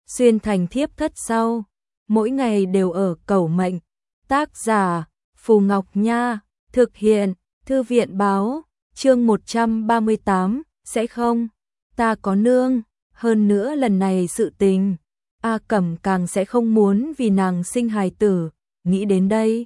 xuyên thành thiếp thất sau, mỗi ngày đều ở cầu mệnh. Tác giả Phù Ngọc Nha, thực hiện Thư viện báo, chương 138, sẽ không, ta có nương, hơn nữa lần này sự tình, A Cẩm càng sẽ không muốn vì nàng sinh hài tử, nghĩ đến đây.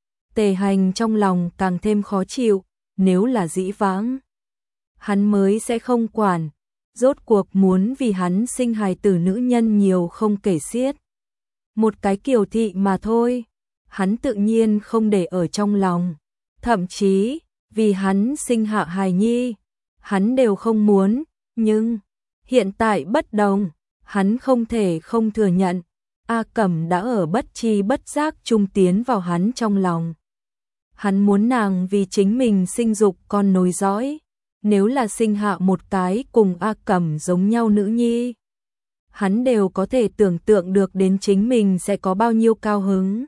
Tề Hành trong lòng càng thêm khó chịu, nếu là dĩ vãng, hắn mới sẽ không quản, rốt cuộc muốn vì hắn sinh hài tử nữ nhân nhiều không kể xiết. Một cái Kiều thị mà thôi, hắn tự nhiên không để ở trong lòng, thậm chí, vì hắn sinh hạ hài nhi, hắn đều không muốn, nhưng hiện tại bất đồng, hắn không thể không thừa nhận, A Cẩm đã ở bất tri bất giác trung tiến vào hắn trong lòng. Hắn muốn nàng vì chính mình sinh dục con nối dõi, nếu là sinh hạ một cái cùng A Cẩm giống nhau nữ nhi, hắn đều có thể tưởng tượng được đến chính mình sẽ có bao nhiêu cao hứng.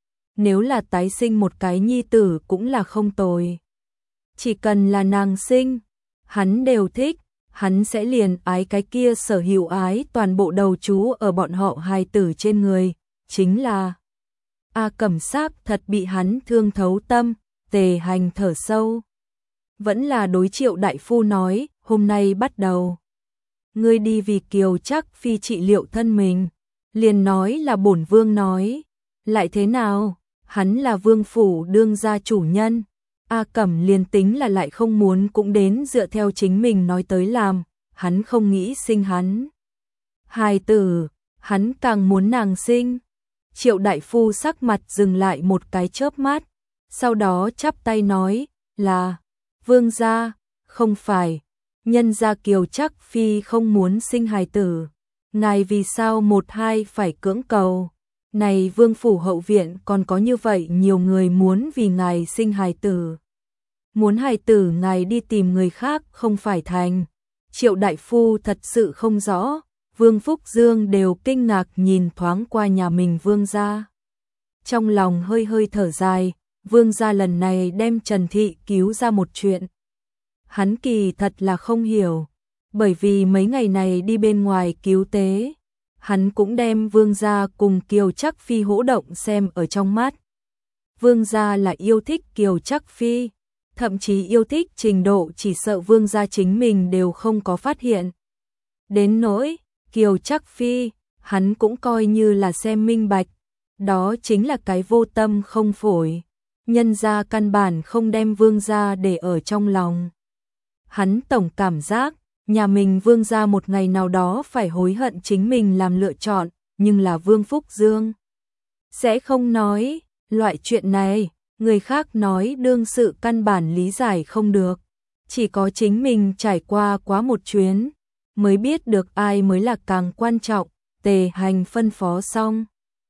Nếu là tái sinh một cái nhi tử cũng là không tồi. Chỉ cần là nàng sinh, hắn đều thích, hắn sẽ liền ái cái kia sở hữu ái toàn bộ đầu chú ở bọn họ hài tử trên người, chính là A Cẩm xác thật bị hắn thương thấu tâm. Tề Hành thở sâu, vẫn là đối Triệu đại phu nói, hôm nay bắt đầu, ngươi đi vì Kiều Trắc Phi trị liệu thân mình, liền nói là bổn vương nói, lại thế nào, hắn là vương phủ đương gia chủ nhân, A Cẩm liền tính là lại không muốn cũng đến dựa theo chính mình nói tới làm, hắn không nghĩ sinh hắn hài tử, hắn càng muốn nàng sinh. Triệu đại phu sắc mặt dừng lại một cái chớp mắt, sau đó chắp tay nói, là vương gia, không phải, nhân gia Kiều Trắc Phi không muốn sinh hài tử, ngài vì sao một hai phải cưỡng cầu, này vương phủ hậu viện còn có như vậy nhiều người muốn vì ngài sinh hài tử. Muốn hài tử ngài đi tìm người khác không phải thành. Triệu đại phu thật sự không rõ, Vương Phúc Dương đều kinh ngạc nhìn thoáng qua nhà mình vương gia. Trong lòng hơi hơi thở dài, vương gia lần này đem Trần Thị cứu ra một chuyện. Hắn kỳ thật là không hiểu, bởi vì mấy ngày này đi bên ngoài cứu tế, hắn cũng đem vương gia cùng Kiều Trắc Phi hỗ động xem ở trong mắt. Vương gia là yêu thích Kiều Trắc Phi, thậm chí yêu thích trình độ chỉ sợ vương gia chính mình đều không có phát hiện. Đến nỗi Kiều Trắc Phi, hắn cũng coi như là xem minh bạch, đó chính là cái vô tâm không phổi, nhân gia căn bản không đem vương gia để ở trong lòng. Hắn tổng cảm giác, nhà mình vương gia một ngày nào đó phải hối hận chính mình làm lựa chọn, nhưng là Vương Phúc Dương sẽ không nói, loại chuyện này, người khác nói đương sự căn bản lý giải không được, chỉ có chính mình trải qua quá một chuyến, mới biết được ai mới là càng quan trọng. Tề Hành phân phó xong,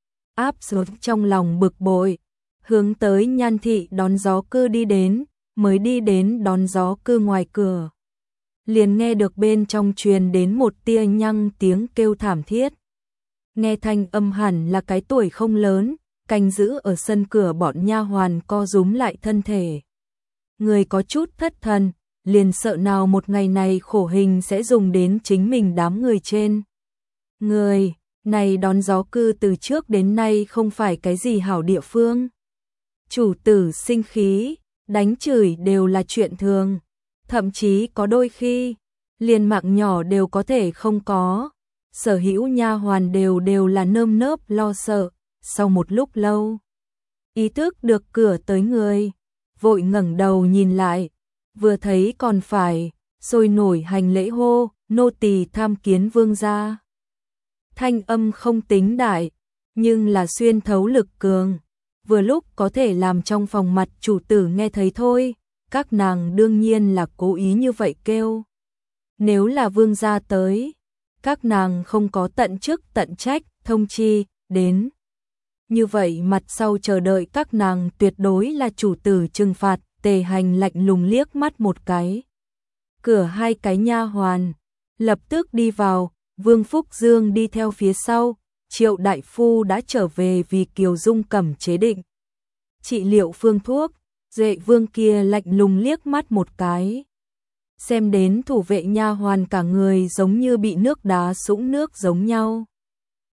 áp xuống trong lòng bực bội, hướng tới Nhan Thị đón gió cư đi đến, mới đi đến đón gió cư ngoài cửa, liền nghe được bên trong truyền đến một tia nhăng tiếng kêu thảm thiết. Nghe thanh âm hẳn là cái tuổi không lớn, canh giữ ở sân cửa bọn nha hoàn co rúm lại thân thể. Người có chút thất thần, liền sợ nào một ngày này khổ hình sẽ dùng đến chính mình đám người trên. Người này đón gió cư từ trước đến nay không phải cái gì hảo địa phương. Chủ tử sinh khí, đánh chửi đều là chuyện thường, thậm chí có đôi khi, liền mạng nhỏ đều có thể không có. Sở hữu nha hoàn đều là nơm nớp lo sợ, sau một lúc lâu, ý thức được cửa tới người, vội ngẩng đầu nhìn lại, vừa thấy còn phải, sôi nổi hành lễ hô, nô tỳ tham kiến vương gia. Thanh âm không tính đại, nhưng là xuyên thấu lực cường, vừa lúc có thể làm trong phòng mặt chủ tử nghe thấy thôi, các nàng đương nhiên là cố ý như vậy kêu. Nếu là vương gia tới, các nàng không có tận chức tận trách, thông chi, đến. Như vậy mặt sau chờ đợi các nàng tuyệt đối là chủ tử trừng phạt. Tề Hành lạnh lùng liếc mắt một cái. Cửa hai cái nha hoàn, lập tức đi vào, Vương Phúc Dương đi theo phía sau, Triệu đại phu đã trở về vì Kiều Dung Cẩm chế định trị liệu phương thuốc, Duệ Vương kia lạnh lùng liếc mắt một cái. Xem đến thủ vệ nha hoàn cả người giống như bị nước đá sũng nước giống nhau.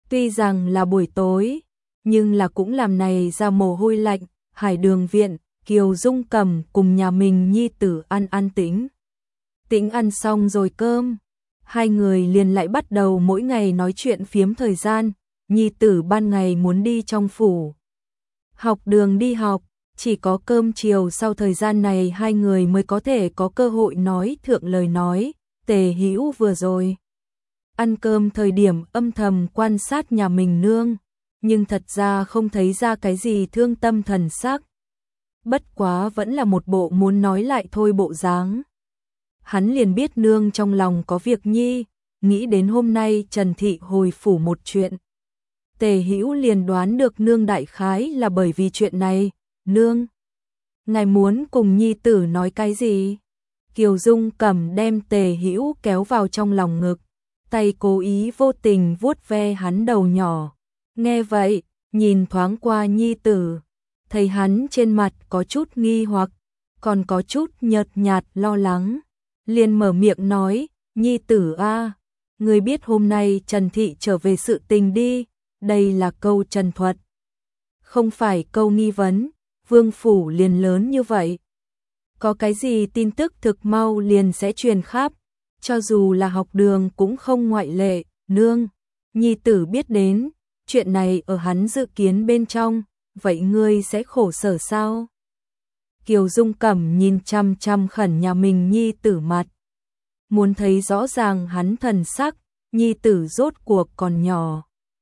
Tuy rằng là buổi tối, nhưng là cũng làm này ra mồ hôi lạnh. Hải Đường viện, Kiều Dung Cẩm cùng nhà mình nhi tử ăn tĩnh. Tĩnh ăn xong rồi cơm, hai người liền lại bắt đầu mỗi ngày nói chuyện phiếm thời gian. Nhi tử ban ngày muốn đi trong phủ học đường đi học, chỉ có cơm chiều sau thời gian này hai người mới có thể có cơ hội nói thượng lời nói. Tề Hữu vừa rồi ăn cơm thời điểm âm thầm quan sát nhà mình nương, nhưng thật ra không thấy ra cái gì thương tâm thần sắc. Bất quá vẫn là một bộ muốn nói lại thôi bộ dáng. Hắn liền biết nương trong lòng có việc nhi, nghĩ đến hôm nay Trần Thị hồi phủ một chuyện. Tề Hữu liền đoán được nương đại khái là bởi vì chuyện này. Nương, ngài muốn cùng nhi tử nói cái gì? Kiều Dung Cẩm đem Tề Hữu kéo vào trong lòng ngực, tay cố ý vô tình vuốt ve hắn đầu nhỏ. Nghe vậy, nhìn thoáng qua nhi tử, thấy hắn trên mặt có chút nghi hoặc, còn có chút nhợt nhạt lo lắng, liền mở miệng nói, nhi tử a, ngươi biết hôm nay Trần Thị trở về sự tình đi, đây là câu trần thuật, không phải câu nghi vấn. Vương phủ liền lớn như vậy, có cái gì tin tức thực mau liền sẽ truyền khắp, cho dù là học đường cũng không ngoại lệ. Nương, nhi tử biết đến, chuyện này ở hắn dự kiến bên trong, vậy ngươi sẽ khổ sở sao? Kiều Dung Cẩm nhìn chăm chăm khẩn nhà mình nhi tử mặt, muốn thấy rõ ràng hắn thần sắc. Nhi tử rốt cuộc còn nhỏ,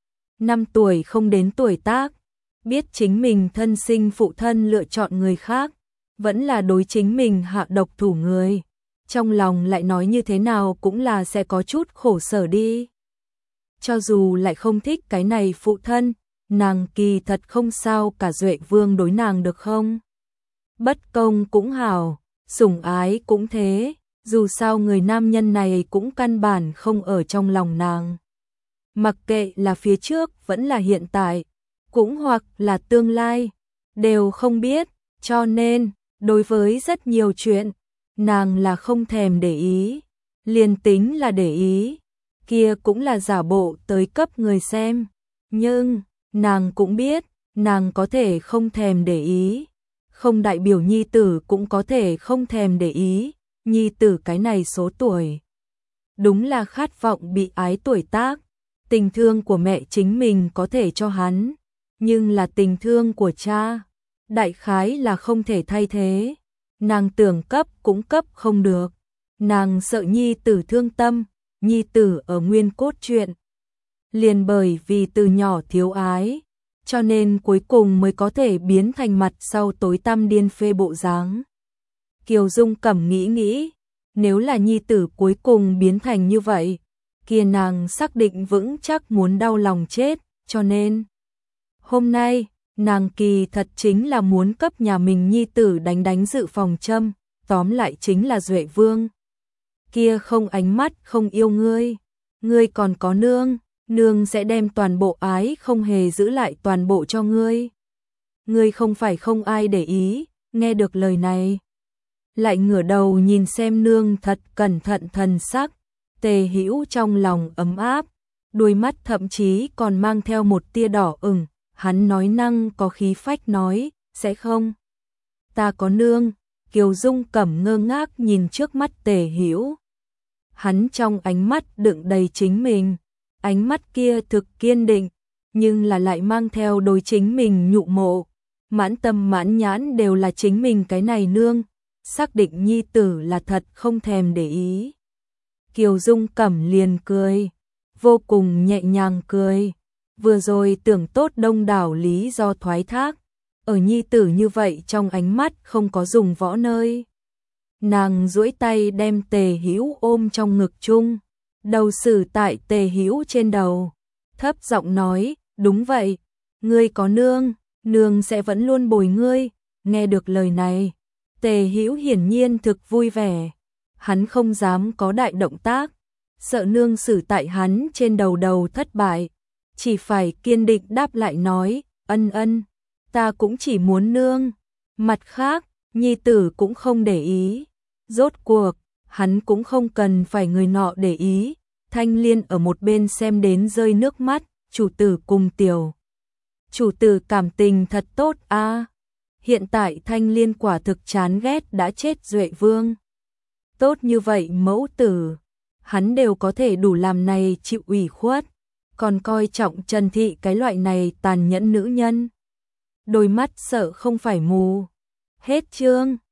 5 tuổi không đến tuổi tác, biết chính mình thân sinh phụ thân lựa chọn người khác, vẫn là đối chính mình hạ độc thủ người, trong lòng lại nói như thế nào cũng là sẽ có chút khổ sở đi. Cho dù lại không thích cái này phụ thân, nàng kỳ thật không sao cả. Duệ Vương đối nàng được không? Bất công cũng hảo, sủng ái cũng thế, dù sao người nam nhân này cũng căn bản không ở trong lòng nàng. Mặc kệ là phía trước vẫn là hiện tại, cũng hoặc là tương lai, đều không biết, cho nên, đối với rất nhiều chuyện, nàng là không thèm để ý, liền tính là để ý, kia cũng là giả bộ tới cấp người xem, nhưng, nàng cũng biết, nàng có thể không thèm để ý, không đại biểu nhi tử cũng có thể không thèm để ý, nhi tử cái này số tuổi. Đúng là khát vọng bị ái tuổi tác, tình thương của mẹ chính mình có thể cho hắn, nhưng là tình thương của cha, đại khái là không thể thay thế. Nàng tưởng cấp cũng cấp không được, nàng sợ nhi tử thương tâm, nhi tử ở nguyên cốt truyện. Liền bởi vì từ nhỏ thiếu ái, cho nên cuối cùng mới có thể biến thành mặt sau tối tăm điên phê bộ dáng. Kiều Dung Cẩm nghĩ, nếu là nhi tử cuối cùng biến thành như vậy, kia nàng xác định vững chắc muốn đau lòng chết, cho nên hôm nay, nàng kỳ thật chính là muốn cấp nhà mình nhi tử đánh dự phòng châm, tóm lại chính là Duệ Vương. Kia không ánh mắt không yêu ngươi, ngươi còn có nương, nương sẽ đem toàn bộ ái không hề giữ lại toàn bộ cho ngươi. Ngươi không phải không ai để ý, nghe được lời này. Lại ngửa đầu nhìn xem nương thật cẩn thận thần sắc, Tề Hữu trong lòng ấm áp, đôi mắt thậm chí còn mang theo một tia đỏ ửng. Hắn nói năng có khí phách nói, sẽ không? Ta có nương. Kiều Dung Cẩm ngơ ngác nhìn trước mắt Tề Hữu. Hắn trong ánh mắt đựng đầy chính mình, ánh mắt kia thực kiên định, nhưng là lại mang theo đối chính mình nhụ mộ, mãn tâm mãn nhãn đều là chính mình cái này nương, xác định nhi tử là thật không thèm để ý. Kiều Dung Cẩm liền cười, vô cùng nhẹ nhàng cười. Vừa rồi tưởng tốt đông đảo lý do thoái thác, ở nhi tử như vậy trong ánh mắt không có dùng võ nơi. Nàng duỗi tay đem Tề Hữu ôm trong ngực chung, đầu xử tại Tề Hữu trên đầu, thấp giọng nói, đúng vậy, ngươi có nương, nương sẽ vẫn luôn bồi ngươi. Nghe được lời này, Tề Hữu hiển nhiên thực vui vẻ, hắn không dám có đại động tác, sợ nương xử tại hắn trên đầu thất bại. Chỉ phải kiên định đáp lại nói, ân, ta cũng chỉ muốn nương. Mặt khác, nhi tử cũng không để ý. Rốt cuộc, hắn cũng không cần phải người nọ để ý. Thanh Liên ở một bên xem đến rơi nước mắt, chủ tử cùng tiểu. Chủ tử cảm tình thật tốt a. Hiện tại Thanh Liên quả thực chán ghét đã chết Duệ Vương. Tốt như vậy mẫu tử, hắn đều có thể đủ làm này chịu ủy khuất, còn coi trọng Trần Thị cái loại này tàn nhẫn nữ nhân. Đôi mắt sợ không phải mù. Hết chương.